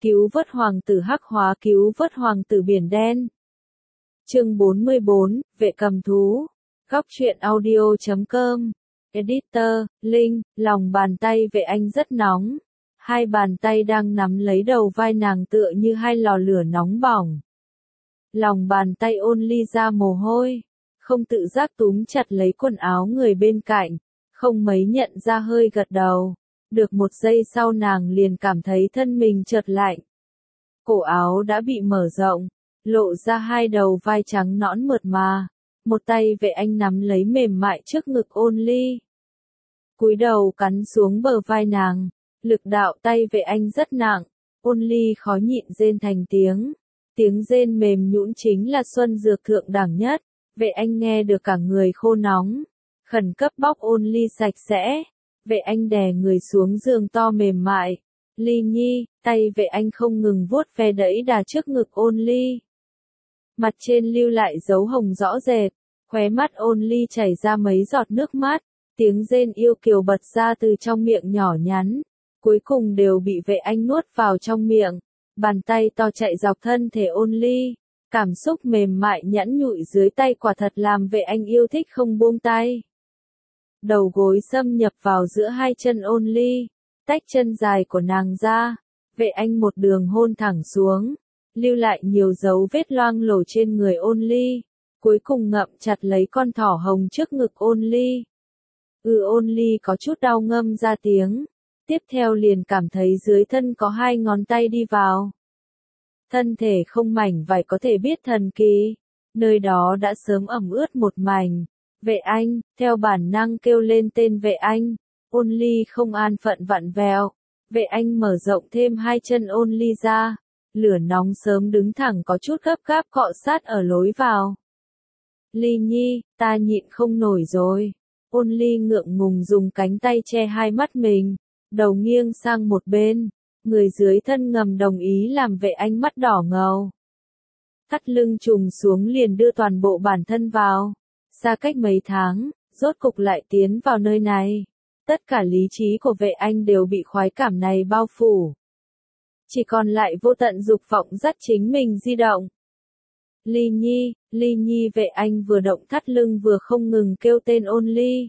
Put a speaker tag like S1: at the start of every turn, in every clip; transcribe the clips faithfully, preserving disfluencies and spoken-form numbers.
S1: Cứu vớt hoàng tử hắc hóa, cứu vớt hoàng tử biển đen. Chương bốn mươi bốn, Vệ cầm thú. Góc truyện audio chấm com. Editor, Linh, lòng bàn tay Vệ Anh rất nóng. Hai bàn tay đang nắm lấy đầu vai nàng tựa như hai lò lửa nóng bỏng. Lòng bàn tay ôn ly ra mồ hôi, không tự giác túm chặt lấy quần áo người bên cạnh, không mấy nhận ra hơi gật đầu. Được một giây sau nàng liền cảm thấy thân mình chợt lạnh. Cổ áo đã bị mở rộng, lộ ra hai đầu vai trắng nõn mượt mà. Một tay Vệ Anh nắm lấy mềm mại trước ngực ôn ly. Cúi đầu cắn xuống bờ vai nàng, lực đạo tay Vệ Anh rất nặng, ôn ly khó nhịn rên thành tiếng. Tiếng rên mềm nhũn chính là xuân dược thượng đẳng nhất. Vệ Anh nghe được cả người khô nóng, khẩn cấp bóc ôn ly sạch sẽ. Vệ Anh đè người xuống giường to mềm mại. Ly nhi, tay Vệ Anh không ngừng vuốt ve đẫy đà trước ngực ôn ly. Mặt trên lưu lại dấu hồng rõ rệt, khóe mắt ôn ly chảy ra mấy giọt nước mắt, tiếng rên yêu kiều bật ra từ trong miệng nhỏ nhắn, cuối cùng đều bị Vệ Anh nuốt vào trong miệng. Bàn tay to chạy dọc thân thể ôn ly, cảm xúc mềm mại nhẵn nhụi dưới tay quả thật làm Vệ Anh yêu thích không buông tay. Đầu gối xâm nhập vào giữa hai chân ôn ly, tách chân dài của nàng ra, Vệ Anh một đường hôn thẳng xuống, lưu lại nhiều dấu vết loang lổ trên người ôn ly, cuối cùng ngậm chặt lấy con thỏ hồng trước ngực ôn ly. Ừ, ôn ly có chút đau ngâm ra tiếng, tiếp theo liền cảm thấy dưới thân có hai ngón tay đi vào. Thân thể không mảnh vải có thể biết thần kỳ, nơi đó đã sớm ẩm ướt một mảnh. Vệ Anh, theo bản năng kêu lên tên Vệ Anh, ôn ly không an phận vặn vẹo. Vệ Anh mở rộng thêm hai chân ôn ly ra, lửa nóng sớm đứng thẳng có chút gấp gáp cọ sát ở lối vào. Ly nhi, ta nhịn không nổi rồi. Ôn ly ngượng ngùng dùng cánh tay che hai mắt mình, đầu nghiêng sang một bên, người dưới thân ngầm đồng ý làm Vệ Anh mắt đỏ ngầu. Thắt lưng trùng xuống liền đưa toàn bộ bản thân vào. Xa cách mấy tháng, rốt cục lại tiến vào nơi này. Tất cả lý trí của Vệ Anh đều bị khoái cảm này bao phủ. Chỉ còn lại vô tận dục vọng dắt chính mình di động. Ly nhi, Ly nhi, Vệ Anh vừa động thắt lưng vừa không ngừng kêu tên ôn ly.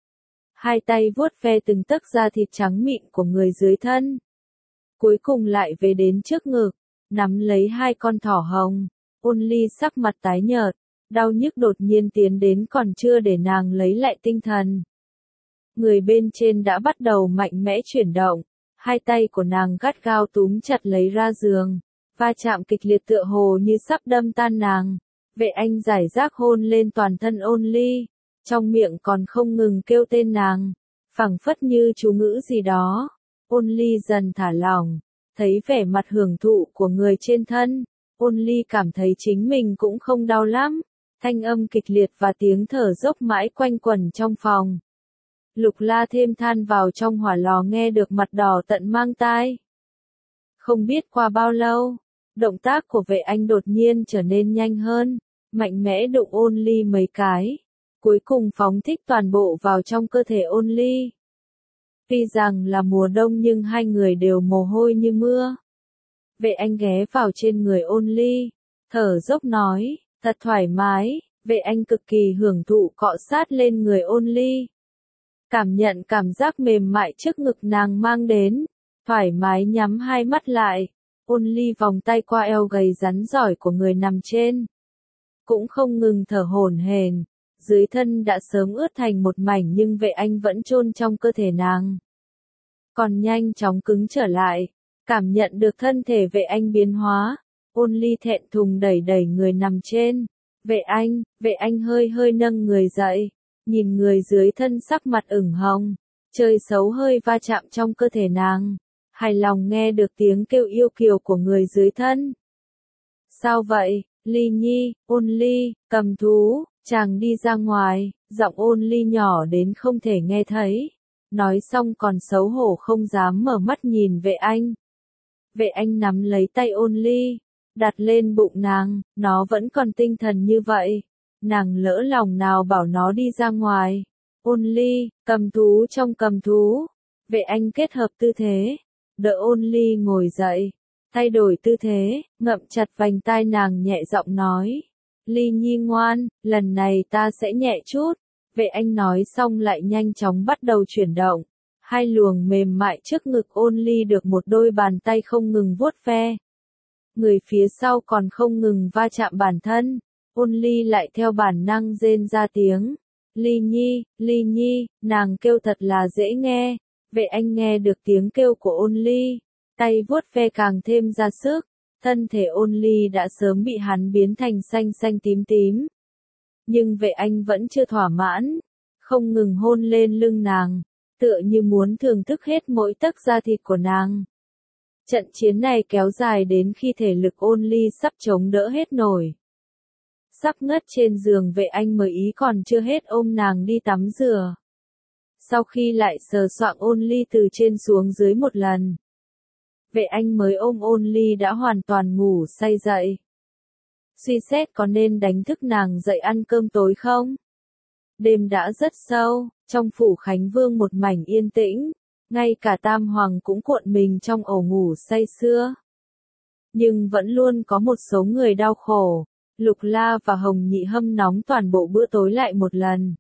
S1: Hai tay vuốt ve từng tấc da thịt trắng mịn của người dưới thân. Cuối cùng lại về đến trước ngực, nắm lấy hai con thỏ hồng. Ôn ly sắc mặt tái nhợt, đau nhức đột nhiên tiến đến còn chưa để nàng lấy lại tinh thần. Người bên trên đã bắt đầu mạnh mẽ chuyển động, hai tay của nàng gắt gao túm chặt lấy ra giường, va chạm kịch liệt tựa hồ như sắp đâm tan nàng. Vệ Anh giải rác hôn lên toàn thân ôn ly, trong miệng còn không ngừng kêu tên nàng, phảng phất như chú ngữ gì đó. Ôn ly dần thả lỏng, thấy vẻ mặt hưởng thụ của người trên thân, ôn ly cảm thấy chính mình cũng không đau lắm. Thanh âm kịch liệt và tiếng thở dốc mãi quanh quẩn trong phòng. Lục La thêm than vào trong hỏa lò nghe được mặt đỏ tận mang tai. Không biết qua bao lâu, động tác của Vệ Anh đột nhiên trở nên nhanh hơn, mạnh mẽ đụng ôn ly mấy cái, cuối cùng phóng thích toàn bộ vào trong cơ thể ôn ly. Tuy rằng là mùa đông nhưng hai người đều mồ hôi như mưa. Vệ Anh ghé vào trên người ôn ly, thở dốc nói, thật thoải mái. Vệ Anh cực kỳ hưởng thụ cọ sát lên người ôn ly. Cảm nhận cảm giác mềm mại trước ngực nàng mang đến, thoải mái nhắm hai mắt lại, ôn ly vòng tay qua eo gầy rắn giỏi của người nằm trên. Cũng không ngừng thở hổn hển, dưới thân đã sớm ướt thành một mảnh nhưng Vệ Anh vẫn chôn trong cơ thể nàng. Còn nhanh chóng cứng trở lại, cảm nhận được thân thể Vệ Anh biến hóa, ôn ly thẹn thùng đẩy đẩy người nằm trên. Vệ Anh, Vệ Anh hơi hơi nâng người dậy, nhìn người dưới thân sắc mặt ửng hồng, chơi xấu hơi va chạm trong cơ thể nàng, hài lòng nghe được tiếng kêu yêu kiều của người dưới thân. Sao vậy, Ly nhi, ôn ly, cầm thú, chàng đi ra ngoài, giọng ôn ly nhỏ đến không thể nghe thấy, nói xong còn xấu hổ không dám mở mắt nhìn Vệ Anh. Vệ Anh nắm lấy tay ôn ly, đặt lên bụng nàng, nó vẫn còn tinh thần như vậy. Nàng lỡ lòng nào bảo nó đi ra ngoài. Ôn ly, cầm thú trong cầm thú. Vệ Anh kết hợp tư thế, đỡ ôn ly ngồi dậy. Thay đổi tư thế, ngậm chặt vành tai nàng nhẹ giọng nói. Ly Nhi ngoan, lần này ta sẽ nhẹ chút. Vệ Anh nói xong lại nhanh chóng bắt đầu chuyển động. Hai luồng mềm mại trước ngực Ôn Ly được một đôi bàn tay không ngừng vuốt ve. Người phía sau còn không ngừng va chạm bản thân. Ôn Ly lại theo bản năng rên ra tiếng. Ly Nhi, Ly Nhi, nàng kêu thật là dễ nghe. Vệ Anh nghe được tiếng kêu của Ôn Ly. Tay vuốt ve càng thêm ra sức. Thân thể Ôn Ly đã sớm bị hắn biến thành xanh xanh tím tím. Nhưng Vệ Anh vẫn chưa thỏa mãn. Không ngừng hôn lên lưng nàng. Tựa như muốn thưởng thức hết mỗi tấc da thịt của nàng. Trận chiến này kéo dài đến khi thể lực Ôn Ly sắp chống đỡ hết nổi. Sắp ngất trên giường Vệ Anh mới ý còn chưa hết ôm nàng đi tắm rửa. Sau khi lại sờ soạng Ôn Ly từ trên xuống dưới một lần. Vệ Anh mới ôm Ôn Ly đã hoàn toàn ngủ say dậy. Suy xét có nên đánh thức nàng dậy ăn cơm tối không? Đêm đã rất sâu, trong phủ Khánh Vương một mảnh yên tĩnh, ngay cả Tam Hoàng cũng cuộn mình trong ổ ngủ say sưa. Nhưng vẫn luôn có một số người đau khổ, Lục La và Hồng Nhị hâm nóng toàn bộ bữa tối lại một lần.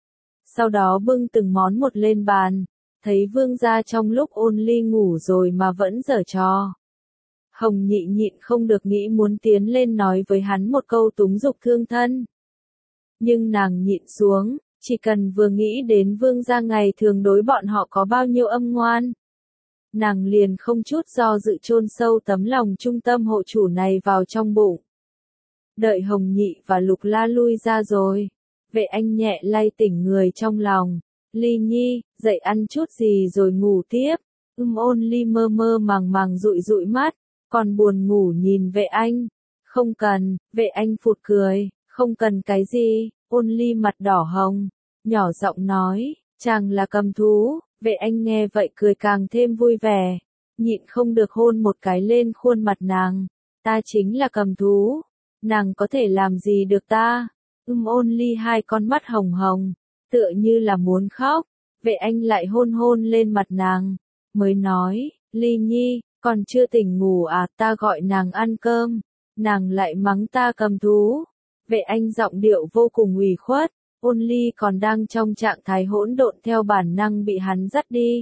S1: Sau đó bưng từng món một lên bàn, thấy Vương gia trong lúc Ôn Ly ngủ rồi mà vẫn giở trò. Hồng Nhị nhịn không được nghĩ muốn tiến lên nói với hắn một câu túng dục thương thân. Nhưng nàng nhịn xuống, chỉ cần vừa nghĩ đến Vương gia ngày thường đối bọn họ có bao nhiêu âm ngoan. Nàng liền không chút do dự chôn sâu tấm lòng trung tâm hộ chủ này vào trong bụng. Đợi Hồng Nhị và Lục La lui ra rồi. Vệ Anh nhẹ lay tỉnh người trong lòng. Ly Nhi, dậy ăn chút gì rồi ngủ tiếp. Ưm Ôn Ly mơ mơ màng màng dụi dụi mắt, còn buồn ngủ nhìn Vệ Anh. Không cần, Vệ Anh phụt cười, không cần cái gì. Ôn Ly mặt đỏ hồng, nhỏ giọng nói, chàng là cầm thú. Vệ Anh nghe vậy cười càng thêm vui vẻ, nhịn không được hôn một cái lên khuôn mặt nàng. Ta chính là cầm thú, nàng có thể làm gì được ta? Ưm Ôn Ly hai con mắt hồng hồng, tựa như là muốn khóc. Vệ Anh lại hôn hôn lên mặt nàng, mới nói, Ly Nhi, còn chưa tỉnh ngủ à? Ta gọi nàng ăn cơm, nàng lại mắng ta cầm thú. Vệ Anh giọng điệu vô cùng ủy khuất. Ôn Ly còn đang trong trạng thái hỗn độn theo bản năng bị hắn dắt đi.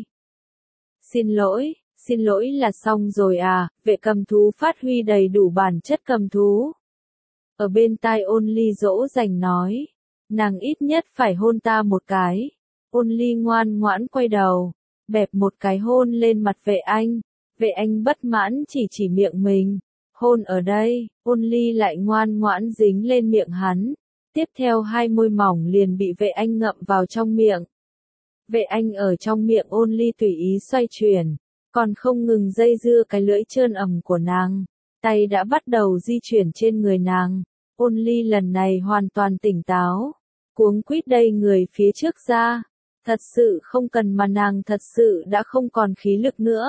S1: Xin lỗi, xin lỗi là xong rồi à? Vệ cầm thú phát huy đầy đủ bản chất cầm thú. Ở bên tai Ôn Ly dỗ dành nói, nàng ít nhất phải hôn ta một cái. Ôn Ly ngoan ngoãn quay đầu, bẹp một cái hôn lên mặt Vệ Anh. Vệ Anh bất mãn chỉ chỉ miệng mình, hôn ở đây. Ôn Ly lại ngoan ngoãn dính lên miệng hắn. Tiếp theo hai môi mỏng liền bị Vệ Anh ngậm vào trong miệng. Vệ Anh ở trong miệng Ôn Ly tùy ý xoay chuyển, còn không ngừng dây dưa cái lưỡi trơn ẩm của nàng. Tay đã bắt đầu di chuyển trên người nàng. Ôn Ly lần này hoàn toàn tỉnh táo, cuống quýt đẩy người phía trước ra. Thật sự không cần mà nàng thật sự đã không còn khí lực nữa.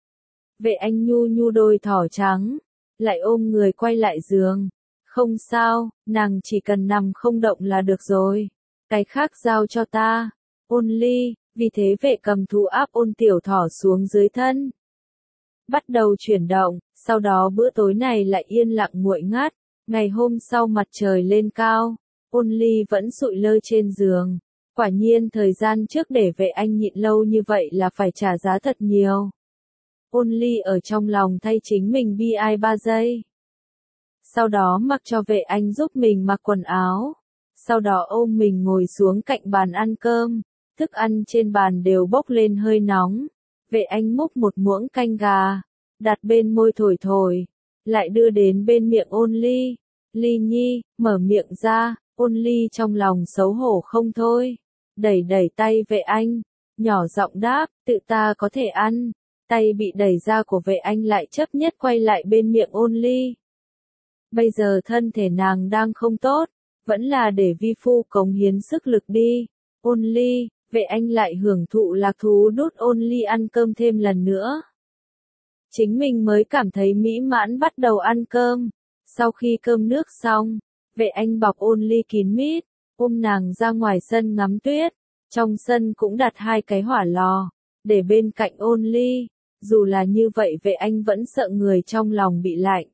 S1: Vệ Anh nhu nhu đôi thỏ trắng, lại ôm người quay lại giường. Không sao, nàng chỉ cần nằm không động là được rồi. Cái khác giao cho ta. Ôn Ly, vì thế Vệ cầm thú áp Ôn tiểu thỏ xuống dưới thân. Bắt đầu chuyển động, sau đó bữa tối này lại yên lặng nguội ngắt. Ngày hôm sau mặt trời lên cao, Ôn Ly vẫn sụi lơ trên giường. Quả nhiên thời gian trước để Vệ Anh nhịn lâu như vậy là phải trả giá thật nhiều. Ôn Ly ở trong lòng thay chính mình bi ai ba giây. Sau đó mặc cho Vệ Anh giúp mình mặc quần áo. Sau đó ôm mình ngồi xuống cạnh bàn ăn cơm. Thức ăn trên bàn đều bốc lên hơi nóng. Vệ Anh múc một muỗng canh gà, đặt bên môi thổi thổi, lại đưa đến bên miệng Ôn Ly. Ly Nhi, mở miệng ra. Ôn Ly trong lòng xấu hổ không thôi, đẩy đẩy tay Vệ Anh, nhỏ giọng đáp, tự ta có thể ăn. Tay bị đẩy ra của Vệ Anh lại chấp nhất quay lại bên miệng Ôn Ly. Bây giờ thân thể nàng đang không tốt, vẫn là để vi phu cống hiến sức lực đi. Ôn Ly, Vệ Anh lại hưởng thụ lạc thú đút Ôn Ly ăn cơm thêm lần nữa. Chính mình mới cảm thấy mỹ mãn bắt đầu ăn cơm. Sau khi cơm nước xong, Vệ Anh bọc Ôn Ly kín mít, ôm nàng ra ngoài sân ngắm tuyết. Trong sân cũng đặt hai cái hỏa lò, để bên cạnh Ôn Ly. dù là như vậy vệ anh vẫn sợ người trong lòng bị lạnh.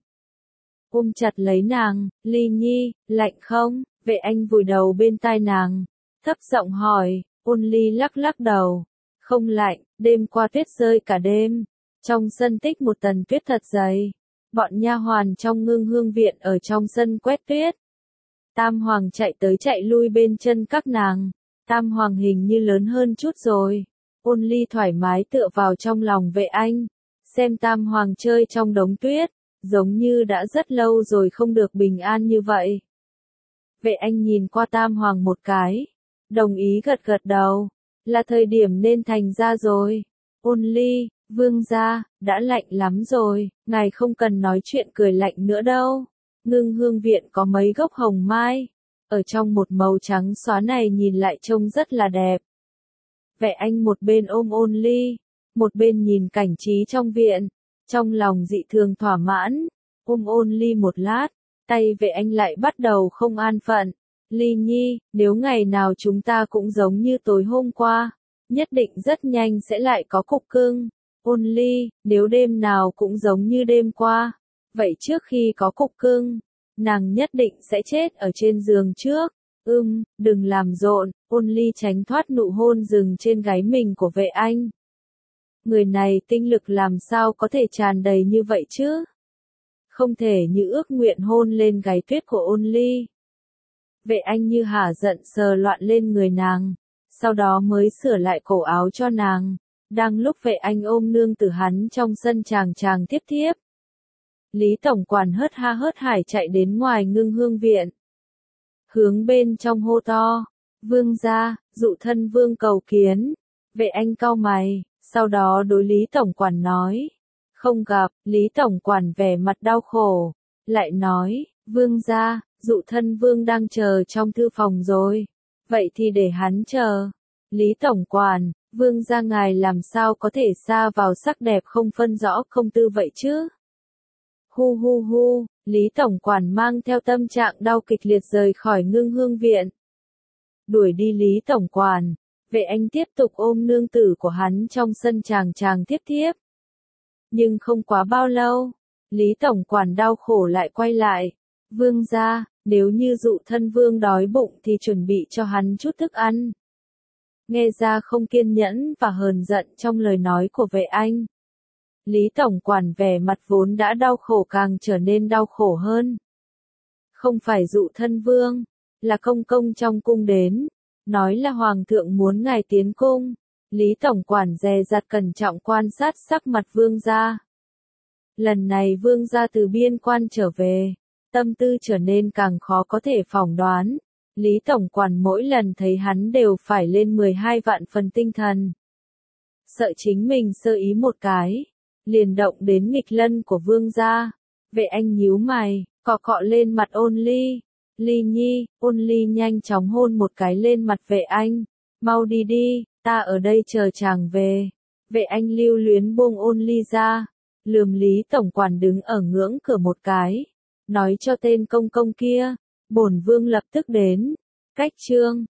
S1: Ôm chặt lấy nàng, Ly Nhi, lạnh không? Vệ anh vùi đầu bên tai nàng, thấp giọng hỏi, Ôn Ly lắc lắc đầu, không lạnh, đêm qua tuyết rơi cả đêm, trong sân tích một tầng tuyết thật dày, bọn nha hoàn trong Ngưng Hương viện ở trong sân quét tuyết. Tam Hoàng chạy tới chạy lui bên chân các nàng, Tam Hoàng hình như lớn hơn chút rồi. Ôn Ly thoải mái tựa vào trong lòng vệ anh, xem Tam Hoàng chơi trong đống tuyết, giống như đã rất lâu rồi không được bình an như vậy. Vệ anh nhìn qua Tam Hoàng một cái, đồng ý gật gật đầu, là thời điểm nên thành ra rồi. Ôn Ly, vương gia, đã lạnh lắm rồi, ngài không cần nói chuyện cười lạnh nữa đâu. Ngưng Hương viện có mấy gốc hồng mai, ở trong một màu trắng xóa này nhìn lại trông rất là đẹp. Vệ anh một bên ôm Ôn Ly, một bên nhìn cảnh trí trong viện, trong lòng dị thường thỏa mãn, ôm Ôn Ly một lát, tay vệ anh lại bắt đầu không an phận. Ly Nhi, nếu ngày nào chúng ta cũng giống như tối hôm qua, nhất định rất nhanh sẽ lại có cục cưng. Ôn Ly, nếu đêm nào cũng giống như đêm qua, vậy trước khi có cục cưng, nàng nhất định sẽ chết ở trên giường trước. Ưm, đừng làm rộn, Ôn Ly tránh thoát nụ hôn dừng trên gáy mình của vệ anh. Người này tinh lực làm sao có thể tràn đầy như vậy chứ? Không thể như ước nguyện hôn lên gáy tuyết của Ôn Ly. Vệ anh như hả giận sờ loạn lên người nàng, sau đó mới sửa lại cổ áo cho nàng. Đang lúc vệ anh ôm nương tử hắn trong sân chàng chàng tiếp tiếp. Lý tổng quản hớt ha hớt hải chạy đến ngoài Ngưng Hương viện. Hướng bên trong hô to, vương gia, dụ thân vương cầu kiến. Vệ anh cau mày, sau đó đối Lý tổng quản nói. Không gặp, Lý tổng quản vẻ mặt đau khổ, lại nói, vương gia, dụ thân vương đang chờ trong thư phòng rồi. Vậy thì để hắn chờ. Lý tổng quản, vương gia ngài làm sao có thể xa vào sắc đẹp không phân rõ không tư vậy chứ? Hu hu hu, Lý tổng quản mang theo tâm trạng đau kịch liệt rời khỏi Ngưng Hương viện. Đuổi đi Lý tổng quản, vệ anh tiếp tục ôm nương tử của hắn trong sân chàng chàng tiếp tiếp. Nhưng không quá bao lâu, Lý tổng quản đau khổ lại quay lại. Vương gia, nếu như dụ thân vương đói bụng thì chuẩn bị cho hắn chút thức ăn. Nghe ra không kiên nhẫn và hờn giận trong lời nói của vệ anh. Lý tổng quản vẻ mặt vốn đã đau khổ càng trở nên đau khổ hơn. Không phải dụ thân vương, là công công trong cung đến, nói là hoàng thượng muốn ngài tiến cung. Lý tổng quản dè dặt cẩn trọng quan sát sắc mặt vương gia. Lần này vương gia từ biên quan trở về, tâm tư trở nên càng khó có thể phỏng đoán. Lý tổng quản mỗi lần thấy hắn đều phải lên mười hai vạn phần tinh thần. Sợ chính mình sơ ý một cái, liền động đến nghịch lân của vương gia. Vệ anh nhíu mày, cọ cọ lên mặt Ôn Ly. Ly Nhi, Ôn Ly nhanh chóng hôn một cái lên mặt vệ anh. Mau đi đi, ta ở đây chờ chàng về. Vệ anh lưu luyến buông Ôn Ly ra, lườm Lý tổng quản đứng ở ngưỡng cửa một cái, nói cho tên công công kia, bổn vương lập tức đến. Cách chương